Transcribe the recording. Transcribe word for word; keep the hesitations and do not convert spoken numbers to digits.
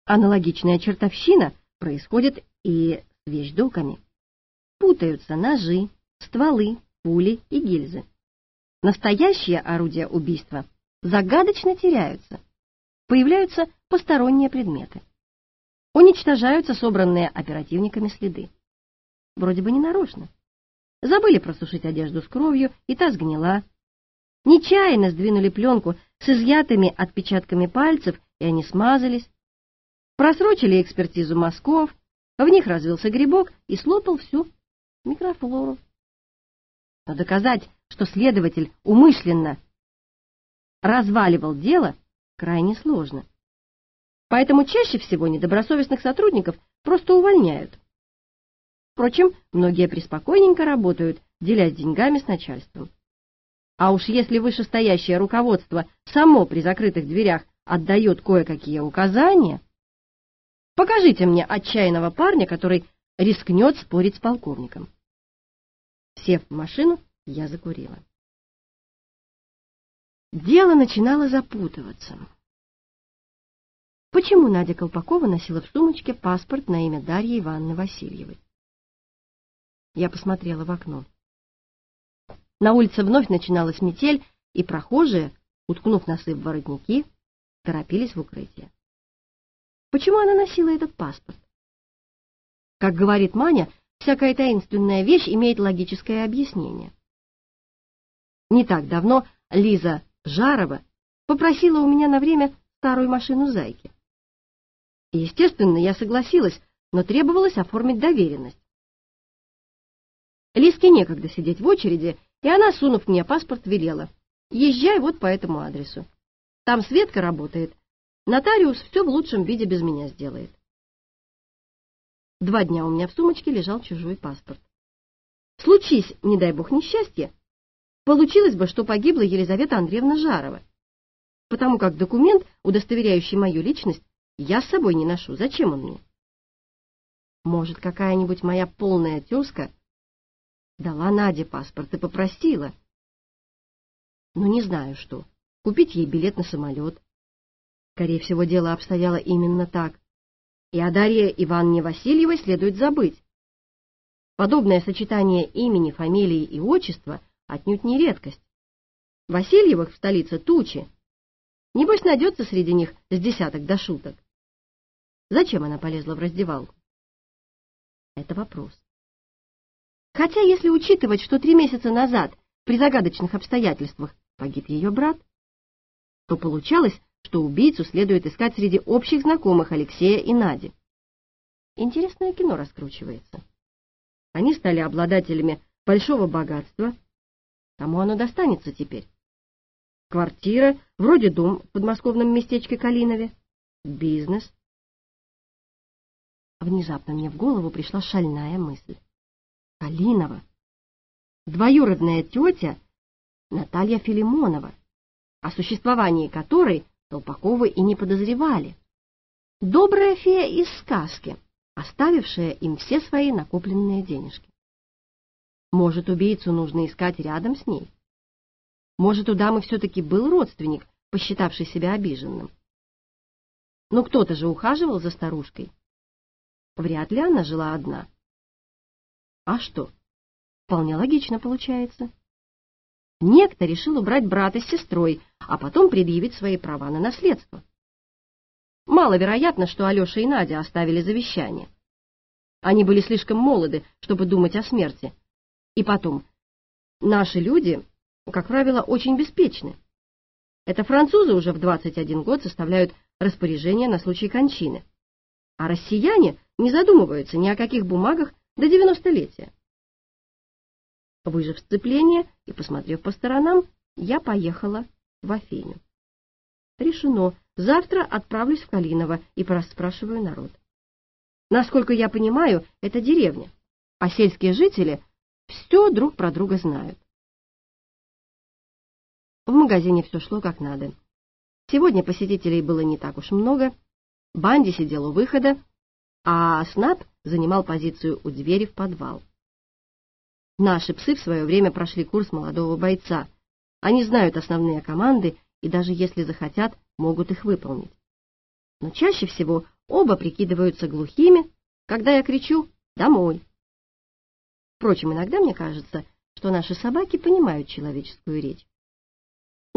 Аналогичная чертовщина происходит и с вещдоками. Путаются ножи, стволы, пули и гильзы. Настоящие орудия убийства загадочно теряются. Появляются посторонние предметы. Уничтожаются собранные оперативниками следы. Вроде бы ненарочно. Забыли просушить одежду с кровью, и та сгнила. Нечаянно сдвинули пленку с изъятыми отпечатками пальцев, и они смазались. Просрочили экспертизу мазков, в них развился грибок и слопал всю микрофлору. Но доказать, что следователь умышленно разваливал дело, крайне сложно. Поэтому чаще всего недобросовестных сотрудников просто увольняют. Впрочем, многие преспокойненько работают, делясь деньгами с начальством. А уж если вышестоящее руководство само при закрытых дверях отдает кое-какие указания, покажите мне отчаянного парня, который рискнет спорить с полковником. Сев в машину, я закурила. Дело начинало запутываться. Почему Надя Колпакова носила в сумочке паспорт на имя Дарьи Ивановны Васильевой? Я посмотрела в окно. На улице вновь начиналась метель, и прохожие, уткнув носы в воротники, торопились в укрытие. Почему она носила этот паспорт? Как говорит Маня, всякая таинственная вещь имеет логическое объяснение. Не так давно Лиза Жарова попросила у меня на время старую машину Зайки. Естественно, я согласилась, но требовалось оформить доверенность. Лизке некогда сидеть в очереди, и она, сунув мне паспорт, велела: езжай вот по этому адресу. Там Светка работает. Нотариус все в лучшем виде без меня сделает. Два дня у меня в сумочке лежал чужой паспорт. Случись, не дай бог, несчастье, получилось бы, что погибла Елизавета Андреевна Жарова, потому как документ, удостоверяющий мою личность, я с собой не ношу. Зачем он мне? Может, какая-нибудь моя полная тезка дала Наде паспорт и попросила, но не знаю что, купить ей билет на самолет. Скорее всего, дело обстояло именно так. И о Дарье Ивановне Васильевой следует забыть. Подобное сочетание имени, фамилии и отчества отнюдь не редкость. Васильевых в столице тучи. Небось, найдется среди них с десяток до шуток. Зачем она полезла в раздевалку? Это вопрос. Хотя, если учитывать, что три месяца назад при загадочных обстоятельствах погиб ее брат, то получалось, что убийцу следует искать среди общих знакомых Алексея и Нади. Интересное кино раскручивается. Они стали обладателями большого богатства. Кому оно достанется теперь? Квартира, вроде дом в подмосковном местечке Калинове. Бизнес. Внезапно мне в голову пришла шальная мысль. Калинова. Двоюродная тетя Наталья Филимонова, о существовании которой Колпаковы и не подозревали. Добрая фея из сказки, оставившая им все свои накопленные денежки. Может, убийцу нужно искать рядом с ней? Может, у дамы все-таки был родственник, посчитавший себя обиженным? Но кто-то же ухаживал за старушкой. Вряд ли она жила одна. А что? Вполне логично получается. Некто решил убрать брата с сестрой, а потом предъявить свои права на наследство. Маловероятно, что Алеша и Надя оставили завещание. Они были слишком молоды, чтобы думать о смерти. И потом, наши люди, как правило, очень беспечны. Это французы уже в двадцать один год составляют распоряжение на случай кончины, а россияне не задумываются ни о каких бумагах до девяностолетия. Выжив сцепление и посмотрев по сторонам, я поехала в Афиню. Решено, завтра отправлюсь в Калиново и порасспрашиваю народ. Насколько я понимаю, это деревня, а сельские жители все друг про друга знают. В магазине все шло как надо. Сегодня посетителей было не так уж много, Банди сидел у выхода, а Снап занимал позицию у двери в подвал. Наши псы в свое время прошли курс молодого бойца. Они знают основные команды и даже если захотят, могут их выполнить. Но чаще всего Оба прикидываются глухими, когда я кричу «домой». Впрочем, иногда мне кажется, что наши собаки понимают человеческую речь.